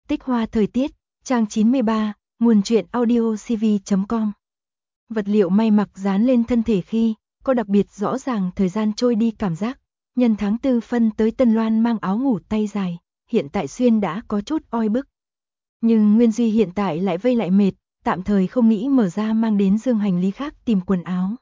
Tích hoa thời tiết, trang 93, nguồn truyện audiocv.com. Vật liệu may mặc dán lên thân thể khi có đặc biệt rõ ràng thời gian trôi đi cảm giác. Nhân tháng 4 phân tới Tân Loan mang áo ngủ tay dài, hiện tại xuyên đã có chút oi bức. Nhưng Nguyên Duy hiện tại lại vây lại mệt, tạm thời không nghĩ mở ra mang đến dương hành lý khác tìm quần áo.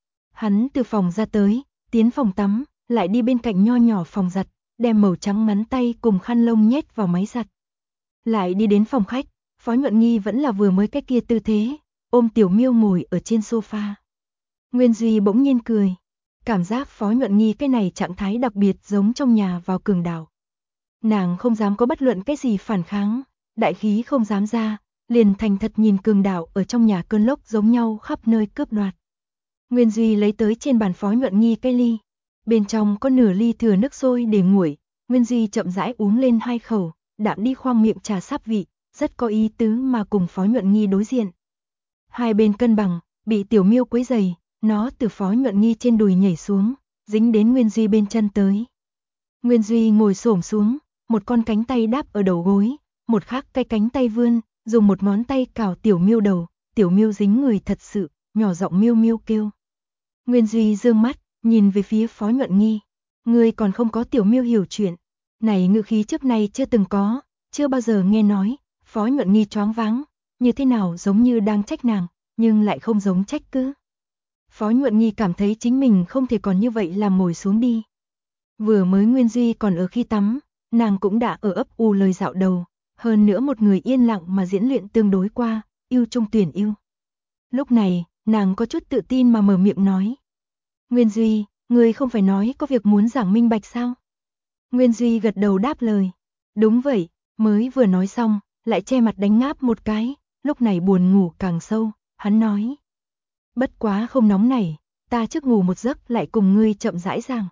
Hắn từ phòng ra tới, tiến phòng tắm, lại đi bên cạnh nho nhỏ phòng giặt, đem màu trắng ngắn tay cùng khăn lông nhét vào máy giặt. Lại đi đến phòng khách, Phó Nhuận Nghi vẫn là vừa mới cái kia tư thế, ôm Tiểu Miêu ngồi ở trên sofa. Nguyên Duy bỗng nhiên cười, cảm giác Phó Nhuận Nghi cái này trạng thái đặc biệt giống trong nhà vào cường đảo. Nàng không dám có bất luận cái gì phản kháng, đại khí không dám ra, liền thành thật nhìn cường đảo ở trong nhà cơn lốc giống nhau khắp nơi cướp đoạt. Nguyên Duy lấy tới trên bàn Phó Nhuận Nghi cái ly, bên trong có nửa ly thừa nước sôi để nguội, Nguyên Duy chậm rãi uống lên 2 khẩu, đạm đi khoang miệng trà sáp vị, rất có ý tứ mà cùng Phó Nhuận Nghi đối diện. Hai bên cân bằng, bị Tiểu Miêu quấy rầy, nó từ Phó Nhuận Nghi trên đùi nhảy xuống, dính đến Nguyên Duy bên chân tới. Nguyên Duy ngồi xổm xuống, một con cánh tay đáp ở đầu gối, một khác cái cánh tay vươn, dùng một ngón tay cào Tiểu Miêu đầu, Tiểu Miêu dính người thật sự, nhỏ giọng miêu miêu kêu. Nguyên Duy dương mắt, nhìn về phía Phó Nhuận Nghi, ngươi còn không có Tiểu Miêu hiểu chuyện, này ngữ khí trước nay chưa từng có, chưa bao giờ nghe nói. Phó Nhuận Nghi choáng váng, như thế nào giống như đang trách nàng, nhưng lại không giống trách cứ. Phó Nhuận Nghi cảm thấy chính mình không thể còn như vậy làm ngồi xuống đi. Vừa mới Nguyên Duy còn ở khi tắm, nàng cũng đã ở ấp u lời dạo đầu, hơn nữa một người yên lặng mà diễn luyện tương đối qua, yêu trung tuyển yêu. Lúc này, nàng có chút tự tin mà mở miệng nói. Nguyên Duy, ngươi không phải nói có việc muốn giảng minh bạch sao? Nguyên Duy gật đầu đáp lời. Đúng vậy, mới vừa nói xong, lại che mặt đánh ngáp một cái, lúc này buồn ngủ càng sâu, hắn nói. Bất quá không nóng này, ta trước ngủ một giấc lại cùng ngươi chậm rãi giảng.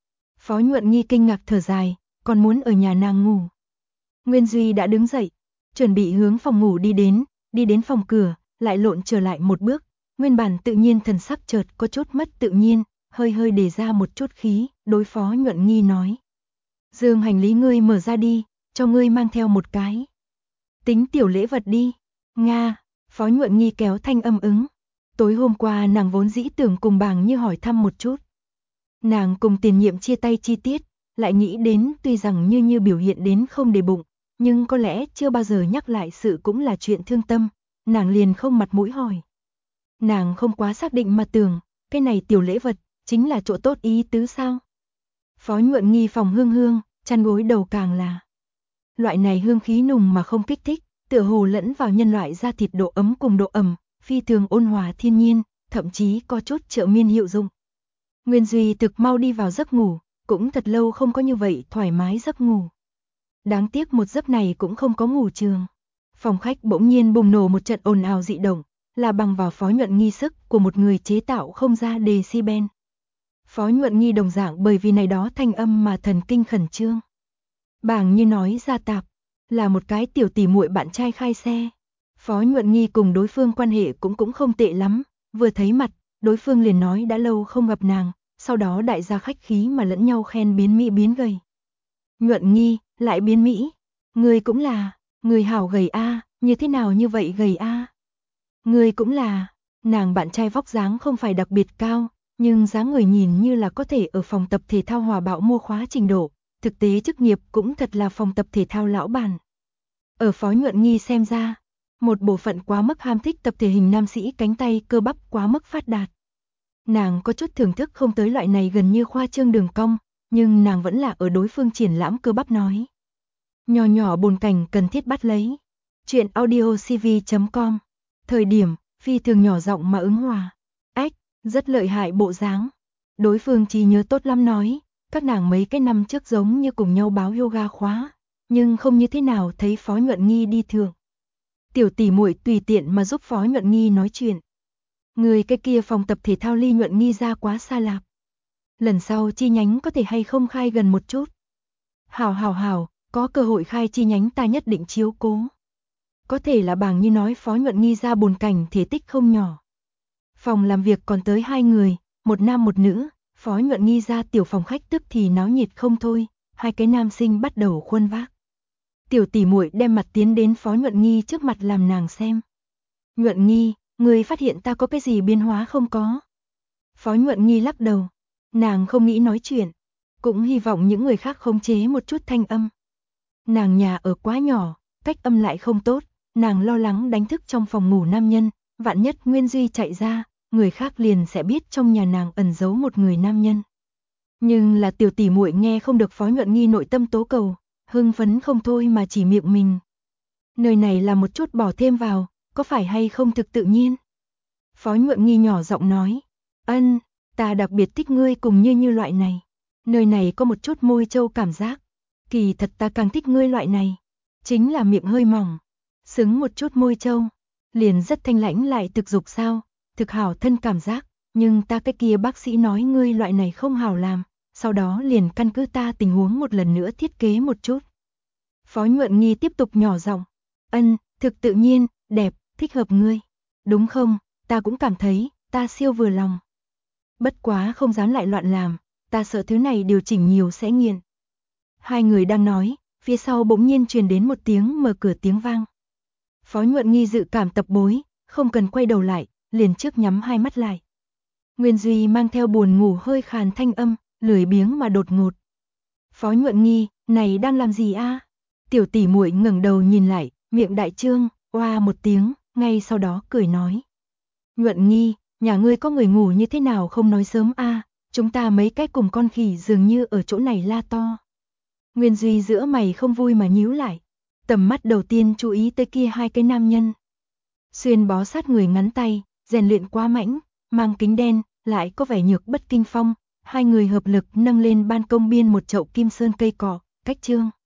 Phó Nhuận Nghi kinh ngạc thở dài, còn muốn ở nhà nàng ngủ. Nguyên Duy đã đứng dậy, chuẩn bị hướng phòng ngủ đi đến phòng cửa, lại lộn trở lại một bước, nguyên bản tự nhiên thần sắc chợt có chút mất tự nhiên, hơi hơi để ra một chút khí, đối Phó Nhuận Nghi nói. Dương hành lý ngươi mở ra đi, cho ngươi mang theo một cái. Tính tiểu lễ vật đi. Nga, Phó Nhuận Nghi kéo thanh âm ứng. Tối hôm qua nàng vốn dĩ tưởng cùng Bàng Như hỏi thăm một chút. Nàng cùng Tiền Nhiệm chia tay chi tiết, lại nghĩ đến tuy rằng như biểu hiện đến không để bụng, nhưng có lẽ chưa bao giờ nhắc lại sự cũng là chuyện thương tâm, nàng liền không mặt mũi hỏi. Nàng không quá xác định mà tưởng, cái này tiểu lễ vật, chính là chỗ tốt ý tứ sao? Phó Nhuận Nghi phòng hương, chăn gối đầu càng là. Loại này hương khí nùng mà không kích thích, tựa hồ lẫn vào nhân loại da thịt độ ấm cùng độ ẩm, phi thường ôn hòa thiên nhiên, thậm chí có chút trợ miên hiệu dụng. Nguyên Duy thực mau đi vào giấc ngủ, cũng thật lâu không có như vậy thoải mái giấc ngủ. Đáng tiếc một giấc này cũng không có ngủ trường. Phòng khách bỗng nhiên bùng nổ một trận ồn ào dị động, là bằng vào Phó Nhuận Nghi sức của một người chế tạo không ra decibel. Phó Nhuận Nghi đồng dạng bởi vì này đó thanh âm mà thần kinh khẩn trương. Bàng Như nói ra tạp, là một cái tiểu tỷ muội bạn trai khai xe. Phó Nhuận Nghi cùng đối phương quan hệ cũng không tệ lắm, vừa thấy mặt, đối phương liền nói đã lâu không gặp nàng, sau đó đại gia khách khí mà lẫn nhau khen biến mỹ biến gầy. Nhuận Nghi, lại biến mỹ, người cũng là, người hảo gầy a, như thế nào như vậy gầy a? Người cũng là, nàng bạn trai vóc dáng không phải đặc biệt cao, nhưng dáng người nhìn như là có thể ở phòng tập thể thao Hòa Bạo mua khóa trình độ, thực tế chức nghiệp cũng thật là phòng tập thể thao lão bản. Ở Phó Nhuận Nghi xem ra, một bộ phận quá mức ham thích tập thể hình nam sĩ cánh tay cơ bắp quá mức phát đạt. Nàng có chút thưởng thức không tới loại này gần như khoa trương đường cong, nhưng nàng vẫn là ở đối phương triển lãm cơ bắp nói. Nhỏ nhỏ bồn cảnh cần thiết bắt lấy. Chuyện audiocv.com. Thời điểm, phi thường nhỏ giọng mà ứng hòa. Ách, rất lợi hại bộ dáng. Đối phương trí nhớ tốt lắm nói, các nàng mấy cái năm trước giống như cùng nhau báo yoga khóa, nhưng không như thế nào thấy Phó Nhuận Nghi đi thường. Tiểu tỷ muội tùy tiện mà giúp Phó Nhuận Nghi nói chuyện. Người cái kia phòng tập thể thao ly Nhuận Nghi ra quá xa lạp. Lần sau chi nhánh có thể hay không khai gần một chút. Hảo, có cơ hội khai chi nhánh ta nhất định chiếu cố. Có thể là Bàng Như nói Phó Nhuận Nghi ra bồn cảnh thể tích không nhỏ. Phòng làm việc còn tới 2 người, một nam một nữ, Phó Nhuận Nghi ra tiểu phòng khách tức thì náo nhiệt không thôi, hai cái nam sinh bắt đầu khuân vác. Tiểu tỷ muội đem mặt tiến đến Phó Nhuận Nghi trước mặt làm nàng xem. Nhuận Nghi, ngươi phát hiện ta có cái gì biến hóa không có? Phó Nhuận Nghi lắc đầu, nàng không nghĩ nói chuyện, cũng hy vọng những người khác khống chế một chút thanh âm. Nàng nhà ở quá nhỏ, cách âm lại không tốt, nàng lo lắng đánh thức trong phòng ngủ nam nhân, vạn nhất Nguyên Duy chạy ra, người khác liền sẽ biết trong nhà nàng ẩn giấu một người nam nhân. Nhưng là tiểu tỷ muội nghe không được Phó Nhuận Nghi nội tâm tố cầu, hưng phấn không thôi mà chỉ miệng mình. Nơi này là một chút bỏ thêm vào, có phải hay không thực tự nhiên? Phó Nhuận Nghi nhỏ giọng nói, ân, ta đặc biệt thích ngươi cùng như loại này. Nơi này có một chút môi trâu cảm giác. Kỳ thật ta càng thích ngươi loại này. Chính là miệng hơi mỏng. Xứng một chút môi trâu. Liền rất thanh lãnh lại thực dục sao. Thực hảo thân cảm giác. Nhưng ta cái kia bác sĩ nói ngươi loại này không hảo làm. Sau đó liền căn cứ ta tình huống một lần nữa thiết kế một chút. Phó Nhuận Nghi tiếp tục nhỏ giọng. Ân, thực tự nhiên, đẹp, thích hợp ngươi. Đúng không, ta cũng cảm thấy, ta siêu vừa lòng. Bất quá không dám lại loạn làm, ta sợ thứ này điều chỉnh nhiều sẽ nghiện. Hai người đang nói, phía sau bỗng nhiên truyền đến một tiếng mở cửa tiếng vang. Phó Nhuận Nghi dự cảm tập bối, không cần quay đầu lại, liền trước nhắm hai mắt lại. Nguyên Duy mang theo buồn ngủ hơi khàn thanh âm, lười biếng mà đột ngột. Phó Nhuận Nghi, này đang làm gì a? Tiểu tỷ muội ngẩng đầu nhìn lại, miệng đại trương, oa một tiếng, ngay sau đó cười nói. Nhuận Nghi, nhà ngươi có người ngủ như thế nào không nói sớm a? Chúng ta mấy cái cùng con khỉ dường như ở chỗ này la to. Nguyên Duy giữa mày không vui mà nhíu lại, tầm mắt đầu tiên chú ý tới kia hai cái nam nhân. Xuyên bó sát người ngắn tay, rèn luyện quá mãnh, mang kính đen, lại có vẻ nhược bất kinh phong, hai người hợp lực nâng lên ban công biên một chậu kim sơn cây cỏ, cách trương.